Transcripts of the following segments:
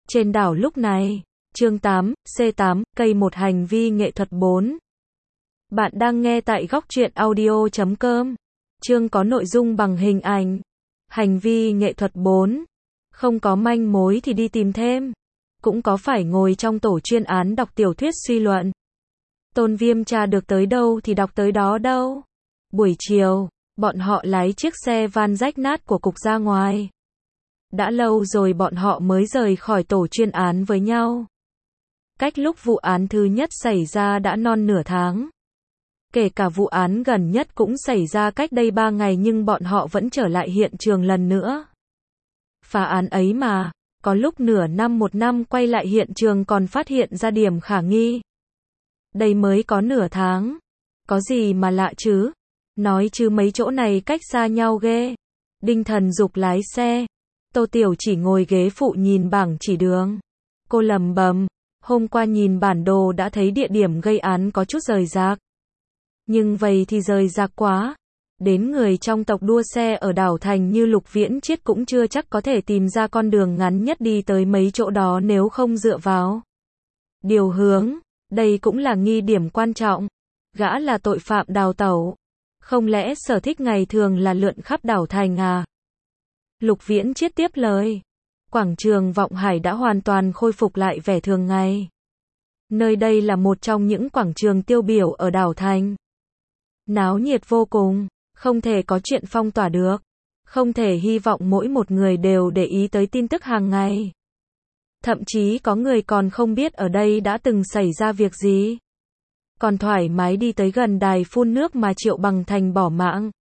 Trên đảo lúc này, chương 8, C8, cây một hành vi nghệ thuật 4. Bạn đang nghe tại góc truyện audio.com. Chương có nội dung bằng hình ảnh. Hành vi nghệ thuật 4. Không có manh mối thì đi tìm thêm. Cũng có phải ngồi trong tổ chuyên án đọc tiểu thuyết suy luận. Tôn Viêm tra được tới đâu thì đọc tới đó đâu. Buổi chiều, bọn họ lái chiếc xe van rách nát của cục ra ngoài. Đã lâu rồi bọn họ mới rời khỏi tổ chuyên án với nhau. Cách lúc vụ án thứ nhất xảy ra đã non nửa tháng. Kể cả vụ án gần nhất cũng xảy ra cách đây 3 ngày nhưng bọn họ vẫn trở lại hiện trường lần nữa. Phá án ấy mà, có lúc nửa năm một năm quay lại hiện trường còn phát hiện ra điểm khả nghi. Đây mới có nửa tháng. Có gì mà lạ chứ? Nói chứ mấy chỗ này cách xa nhau ghê. Đinh Thần Dục lái xe. Tô Tiểu chỉ ngồi ghế phụ nhìn bảng chỉ đường. Cô lẩm bẩm, hôm qua nhìn bản đồ đã thấy địa điểm gây án có chút rời rạc. Nhưng vậy thì rời rạc quá. Đến người trong tộc đua xe ở đảo thành như Lục Viễn Chiết cũng chưa chắc có thể tìm ra con đường ngắn nhất đi tới mấy chỗ đó nếu không dựa vào điều hướng. Đây cũng là nghi điểm quan trọng. Gã là tội phạm đào tẩu. Không lẽ sở thích ngày thường là lượn khắp đảo thành à? Lục Viễn Chiết tiếp lời. Quảng trường Vọng Hải đã hoàn toàn khôi phục lại vẻ thường ngày. Nơi đây là một trong những quảng trường tiêu biểu ở đảo thành. Náo nhiệt vô cùng, không thể có chuyện phong tỏa được. Không thể hy vọng mỗi một người đều để ý tới tin tức hàng ngày. Thậm chí có người còn không biết ở đây đã từng xảy ra việc gì. Còn thoải mái đi tới gần đài phun nước mà Triệu Bằng Thành bỏ mạng.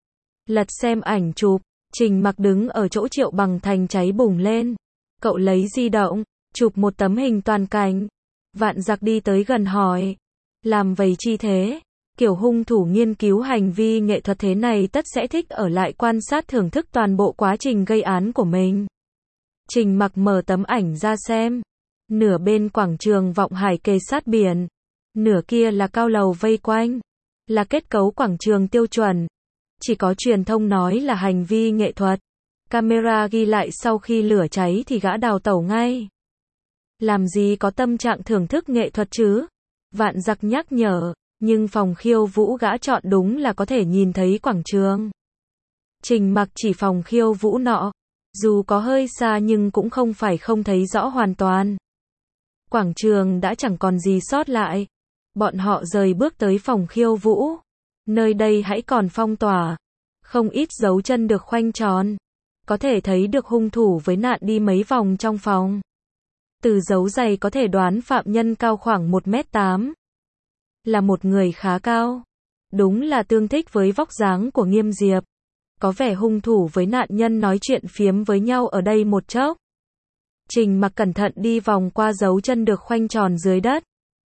Lật xem ảnh chụp, Trình Mặc đứng ở chỗ Triệu Bằng Thành cháy bùng lên. Cậu lấy di động, chụp một tấm hình toàn cảnh. Vạn Giặc đi tới gần hỏi. Làm vậy chi thế? Kiểu hung thủ nghiên cứu hành vi nghệ thuật thế này tất sẽ thích ở lại quan sát thưởng thức toàn bộ quá trình gây án của mình. Trình Mặc mở tấm ảnh ra xem. Nửa bên quảng trường Vọng Hải kề sát biển. Nửa kia là cao lầu vây quanh. Là kết cấu quảng trường tiêu chuẩn. Chỉ có truyền thông nói là hành vi nghệ thuật. Camera ghi lại sau khi lửa cháy thì gã đào tẩu ngay. Làm gì có tâm trạng thưởng thức nghệ thuật chứ? Vạn Giặc nhắc nhở. Nhưng phòng khiêu vũ gã chọn đúng là có thể nhìn thấy quảng trường. Trình Mặc chỉ phòng khiêu vũ nọ. Dù có hơi xa nhưng cũng không phải không thấy rõ hoàn toàn. Quảng trường đã chẳng còn gì sót lại. Bọn họ rời bước tới phòng khiêu vũ. Nơi đây hãy còn phong tỏa. Không ít dấu chân được khoanh tròn. Có thể thấy được hung thủ với nạn đi mấy vòng trong phòng. Từ dấu giày có thể đoán phạm nhân cao khoảng 1m8. Là một người khá cao. Đúng là tương thích với vóc dáng của Nghiêm Diệp. Có vẻ hung thủ với nạn nhân nói chuyện phiếm với nhau ở đây một chốc. Trình Mặc cẩn thận đi vòng qua dấu chân được khoanh tròn dưới đất.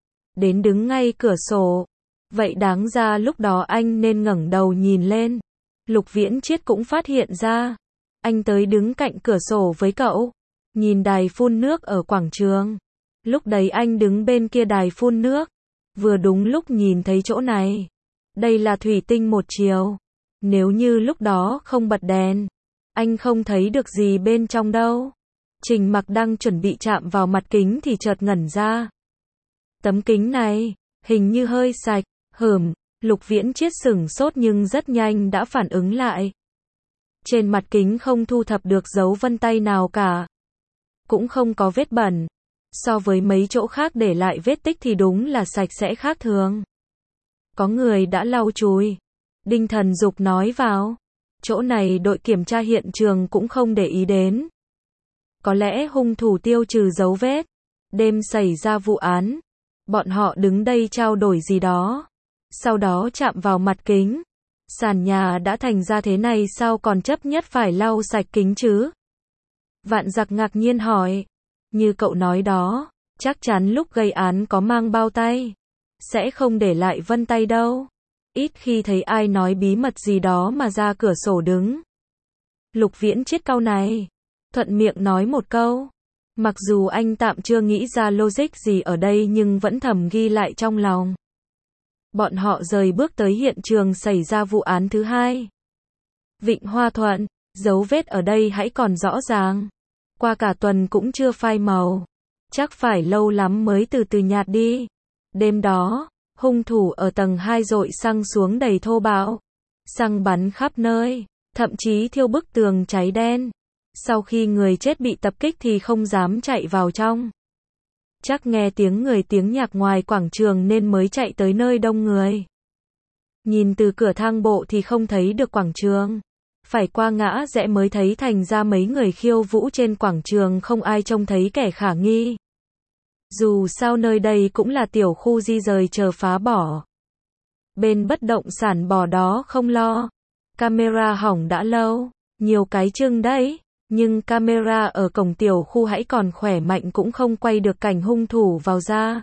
Đến đứng ngay cửa sổ. Vậy đáng ra lúc đó anh nên ngẩng đầu nhìn lên. Lục Viễn Chiết cũng phát hiện ra. Anh tới đứng cạnh cửa sổ với cậu. Nhìn đài phun nước ở quảng trường. Lúc đấy anh đứng bên kia đài phun nước. Vừa đúng lúc nhìn thấy chỗ này. Đây là thủy tinh một chiều. Nếu như lúc đó không bật đèn. Anh không thấy được gì bên trong đâu. Trình Mặc đang chuẩn bị chạm vào mặt kính thì chợt ngẩn ra. Tấm kính này, hình như hơi sạch. Lục Viễn Chiết sửng sốt nhưng rất nhanh đã phản ứng lại. Trên mặt kính không thu thập được dấu vân tay nào cả. Cũng không có vết bẩn. So với mấy chỗ khác để lại vết tích thì đúng là sạch sẽ khác thường. Có người đã lau chùi. Đinh Thần Dục nói vào. Chỗ này đội kiểm tra hiện trường cũng không để ý đến. Có lẽ hung thủ tiêu trừ dấu vết. Đêm xảy ra vụ án. Bọn họ đứng đây trao đổi gì đó. Sau đó chạm vào mặt kính. Sàn nhà đã thành ra thế này sao còn chấp nhất phải lau sạch kính chứ? Vạn Giặc ngạc nhiên hỏi. Như cậu nói đó, chắc chắn lúc gây án có mang bao tay. Sẽ không để lại vân tay đâu. Ít khi thấy ai nói bí mật gì đó mà ra cửa sổ đứng. Lục Viễn Chiết cau này. Thuận miệng nói một câu. Mặc dù anh tạm chưa nghĩ ra logic gì ở đây nhưng vẫn thầm ghi lại trong lòng. Bọn họ rời bước tới hiện trường xảy ra vụ án thứ hai. Vịnh Hoa Thuận, dấu vết ở đây hãy còn rõ ràng. Qua cả tuần cũng chưa phai màu. Chắc phải lâu lắm mới từ từ nhạt đi. Đêm đó, hung thủ ở tầng 2 dội xăng xuống đầy thô bạo. Xăng bắn khắp nơi, thậm chí thiêu bức tường cháy đen. Sau khi người chết bị tập kích thì không dám chạy vào trong. Chắc nghe tiếng nhạc ngoài quảng trường nên mới chạy tới nơi đông người. Nhìn từ cửa thang bộ thì không thấy được quảng trường. Phải qua ngã rẽ mới thấy, thành ra mấy người khiêu vũ trên quảng trường không ai trông thấy kẻ khả nghi. Dù sao nơi đây cũng là tiểu khu di rời chờ phá bỏ. Bên bất động sản bỏ đó không lo. Camera hỏng đã lâu, nhiều cái chưng đấy. Nhưng camera ở cổng tiểu khu hãy còn khỏe mạnh cũng không quay được cảnh hung thủ vào ra.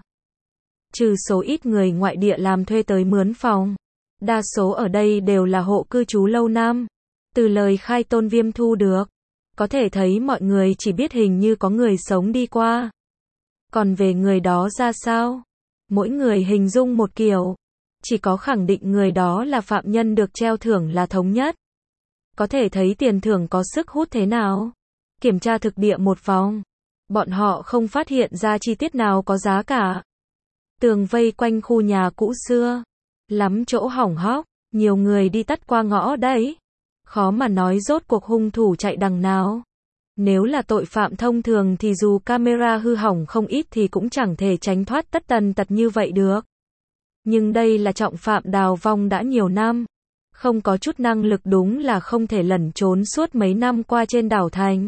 Trừ số ít người ngoại địa làm thuê tới mướn phòng. Đa số ở đây đều là hộ cư trú lâu năm. Từ lời khai Tôn Viêm thu được, có thể thấy mọi người chỉ biết hình như có người sống đi qua. Còn về người đó ra sao? Mỗi người hình dung một kiểu. Chỉ có khẳng định người đó là phạm nhân được treo thưởng là thống nhất. Có thể thấy tiền thưởng có sức hút thế nào. Kiểm tra thực địa một vòng, bọn họ không phát hiện ra chi tiết nào có giá cả. Tường vây quanh khu nhà cũ xưa, lắm chỗ hỏng hóc, nhiều người đi tắt qua ngõ đấy. Khó mà nói rốt cuộc hung thủ chạy đằng nào. Nếu là tội phạm thông thường thì dù camera hư hỏng không ít thì cũng chẳng thể tránh thoát tất tần tật như vậy được. Nhưng đây là trọng phạm đào vong đã nhiều năm. Không có chút năng lực đúng là không thể lẩn trốn suốt mấy năm qua trên đảo thành.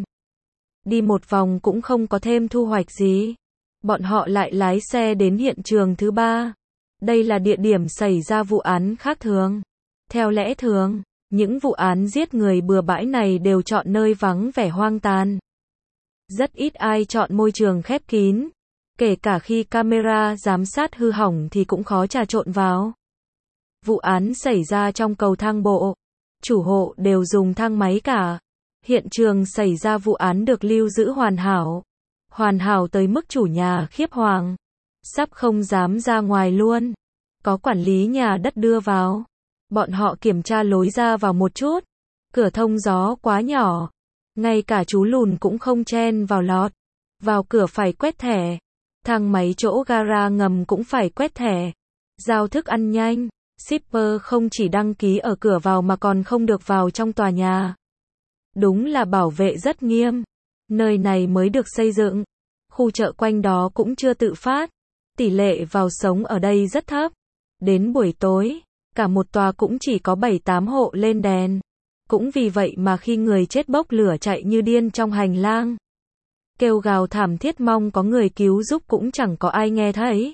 Đi một vòng cũng không có thêm thu hoạch gì. Bọn họ lại lái xe đến hiện trường thứ 3. Đây là địa điểm xảy ra vụ án khác thường. Theo lẽ thường, những vụ án giết người bừa bãi này đều chọn nơi vắng vẻ hoang tàn. Rất ít ai chọn môi trường khép kín. Kể cả khi camera giám sát hư hỏng thì cũng khó trà trộn vào. Vụ án xảy ra trong cầu thang bộ. Chủ hộ đều dùng thang máy cả. Hiện trường xảy ra vụ án được lưu giữ hoàn hảo. Hoàn hảo tới mức chủ nhà khiếp hoàng. Sắp không dám ra ngoài luôn. Có quản lý nhà đất đưa vào. Bọn họ kiểm tra lối ra vào một chút. Cửa thông gió quá nhỏ. Ngay cả chú lùn cũng không chen vào lọt. Vào cửa phải quét thẻ. Thang máy chỗ gara ngầm cũng phải quét thẻ. Giao thức ăn nhanh. Shipper không chỉ đăng ký ở cửa vào mà còn không được vào trong tòa nhà. Đúng là bảo vệ rất nghiêm. Nơi này mới được xây dựng. Khu chợ quanh đó cũng chưa tự phát. Tỷ lệ vào sống ở đây rất thấp. Đến buổi tối, cả một tòa cũng chỉ có 7-8 hộ lên đèn. Cũng vì vậy mà khi người chết bốc lửa chạy như điên trong hành lang. Kêu gào thảm thiết mong có người cứu giúp cũng chẳng có ai nghe thấy.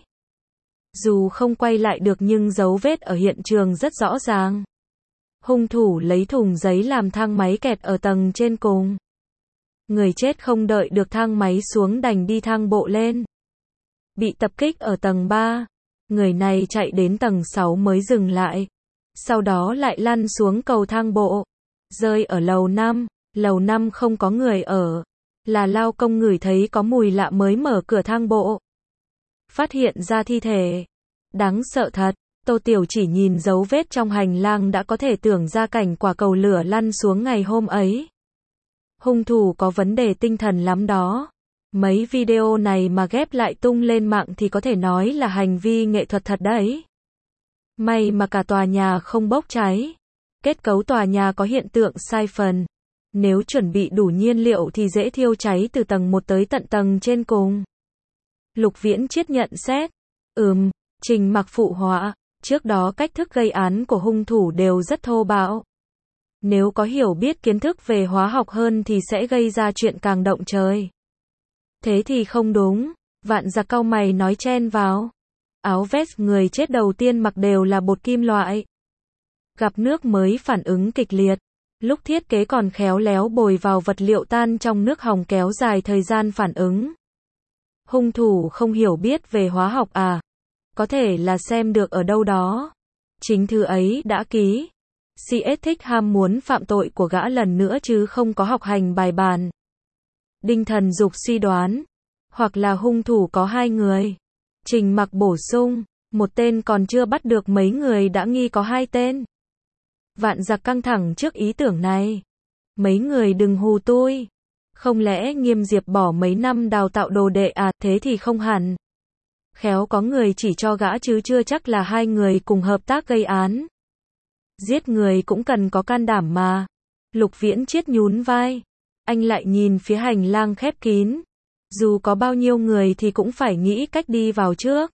Dù không quay lại được nhưng dấu vết ở hiện trường rất rõ ràng. Hung thủ lấy thùng giấy làm thang máy kẹt ở tầng trên cùng. Người chết không đợi được thang máy xuống đành đi thang bộ lên. Bị tập kích ở tầng 3. Người này chạy đến tầng 6 mới dừng lại. Sau đó lại lăn xuống cầu thang bộ. Rơi ở lầu 5. Lầu 5 không có người ở. Là lao công ngửi thấy có mùi lạ mới mở cửa thang bộ. Phát hiện ra thi thể. Đáng sợ thật. Tô Tiểu chỉ nhìn dấu vết trong hành lang đã có thể tưởng ra cảnh quả cầu lửa lăn xuống ngày hôm ấy. Hung thủ có vấn đề tinh thần lắm đó. Mấy video này mà ghép lại tung lên mạng thì có thể nói là hành vi nghệ thuật thật đấy. May mà cả tòa nhà không bốc cháy. Kết cấu tòa nhà có hiện tượng sai phần. Nếu chuẩn bị đủ nhiên liệu thì dễ thiêu cháy từ tầng 1 tới tận tầng trên cùng. Lục Viễn Chiết nhận xét. Trình Mặc phụ họa. Trước đó cách thức gây án của hung thủ đều rất thô bạo. Nếu có hiểu biết kiến thức về hóa học hơn thì sẽ gây ra chuyện càng động trời. Thế thì không đúng. Vạn Giặc cau mày nói chen vào. Áo vest người chết đầu tiên mặc đều là bột kim loại. Gặp nước mới phản ứng kịch liệt. Lúc thiết kế còn khéo léo bồi vào vật liệu tan trong nước hòng kéo dài thời gian phản ứng. Hung thủ không hiểu biết về hóa học à? Có thể là xem được ở đâu đó. Chính thư ấy đã ký. CS thích ham muốn phạm tội của gã lần nữa chứ không có học hành bài bản. Đinh Thần Dục suy đoán. Hoặc là hung thủ có 2 người. Trình Mặc bổ sung. Một tên còn chưa bắt được, mấy người đã nghi có 2 tên. Vạn Giặc căng thẳng trước ý tưởng này. Mấy người đừng hù tôi. Không lẽ Nghiêm Diệp bỏ mấy năm đào tạo đồ đệ à, thế thì không hẳn. Khéo có người chỉ cho gã chứ chưa chắc là hai người cùng hợp tác gây án. Giết người cũng cần có can đảm mà. Lục Viễn Chiết nhún vai. Anh lại nhìn phía hành lang khép kín. Dù có bao nhiêu người thì cũng phải nghĩ cách đi vào trước.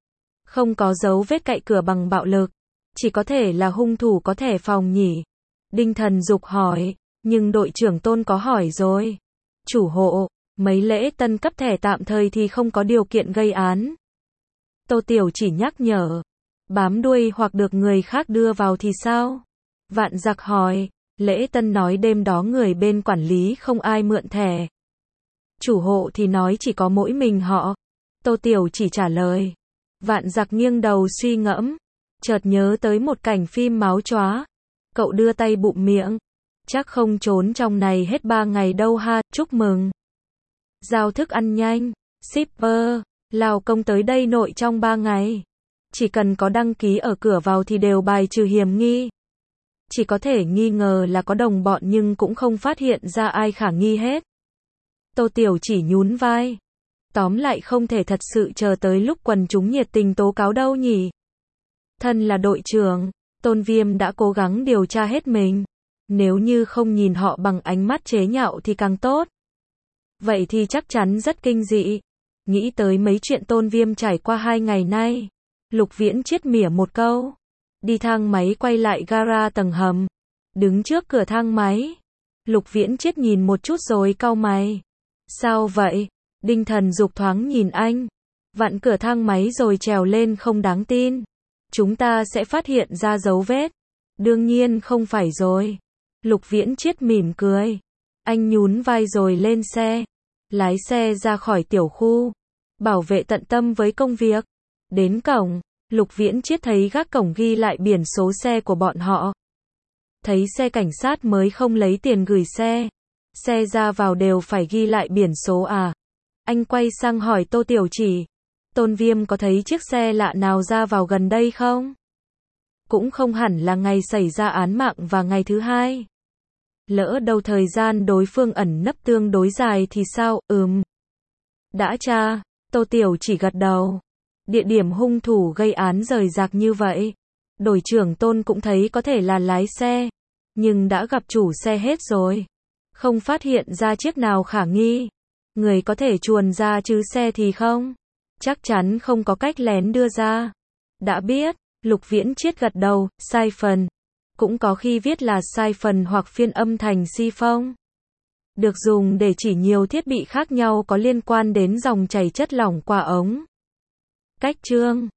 Không có dấu vết cậy cửa bằng bạo lực. Chỉ có thể là hung thủ có thẻ phòng nhỉ. Đinh Thần Dục hỏi. Nhưng đội trưởng Tôn có hỏi rồi. Chủ hộ, mấy lễ tân cấp thẻ tạm thời thì không có điều kiện gây án. Tô Tiểu chỉ nhắc nhở. Bám đuôi hoặc được người khác đưa vào thì sao? Vạn Giặc hỏi. Lễ tân nói đêm đó người bên quản lý không ai mượn thẻ. Chủ hộ thì nói chỉ có mỗi mình họ. Tô Tiểu chỉ trả lời. Vạn Giặc nghiêng đầu suy ngẫm. Chợt nhớ tới một cảnh phim máu chóa. Cậu đưa tay bụm miệng. Chắc không trốn trong này hết 3 ngày đâu ha, chúc mừng. Giao thức ăn nhanh. Shipper. Lao công tới đây nội trong 3 ngày. Chỉ cần có đăng ký ở cửa vào thì đều bài trừ hiểm nghi. Chỉ có thể nghi ngờ là có đồng bọn nhưng cũng không phát hiện ra ai khả nghi hết. Tô Tiểu chỉ nhún vai. Tóm lại không thể thật sự chờ tới lúc quần chúng nhiệt tình tố cáo đâu nhỉ. Thân là đội trưởng, Tôn Viêm đã cố gắng điều tra hết mình. Nếu như không nhìn họ bằng ánh mắt chế nhạo thì càng tốt. Vậy thì chắc chắn rất kinh dị. Nghĩ tới mấy chuyện Tôn Viêm trải qua 2 ngày nay. Lục Viễn Chiết mỉa một câu. Đi thang máy quay lại gara tầng hầm. Đứng trước cửa thang máy. Lục Viễn Chiết nhìn một chút rồi cau mày. Sao vậy? Đinh Thần Dục thoáng nhìn anh. Vặn cửa thang máy rồi trèo lên không đáng tin. Chúng ta sẽ phát hiện ra dấu vết. Đương nhiên không phải rồi. Lục Viễn Chiết mỉm cười. Anh nhún vai rồi lên xe. Lái xe ra khỏi tiểu khu. Bảo vệ tận tâm với công việc. Đến cổng, Lục Viễn Chiết thấy gác cổng ghi lại biển số xe của bọn họ. Thấy xe cảnh sát mới không lấy tiền gửi xe. Xe ra vào đều phải ghi lại biển số à? Anh quay sang hỏi Tô Tiểu Chỉ. Tôn Viêm có thấy chiếc xe lạ nào ra vào gần đây không? Cũng không hẳn là ngày xảy ra án mạng và ngày thứ hai. Lỡ đâu thời gian đối phương ẩn nấp tương đối dài thì sao? Đã tra. Tô Tiểu Chỉ gật đầu. Địa điểm hung thủ gây án rời rạc như vậy. Đội trưởng Tôn cũng thấy có thể là lái xe. Nhưng đã gặp chủ xe hết rồi. Không phát hiện ra chiếc nào khả nghi. Người có thể chuồn ra chứ xe thì không. Chắc chắn không có cách lén đưa ra. Đã biết, Lục Viễn Chiết gật đầu, sai phần. Cũng có khi viết là sai phần hoặc phiên âm thành si phong. Được dùng để chỉ nhiều thiết bị khác nhau có liên quan đến dòng chảy chất lỏng qua ống. Cách chương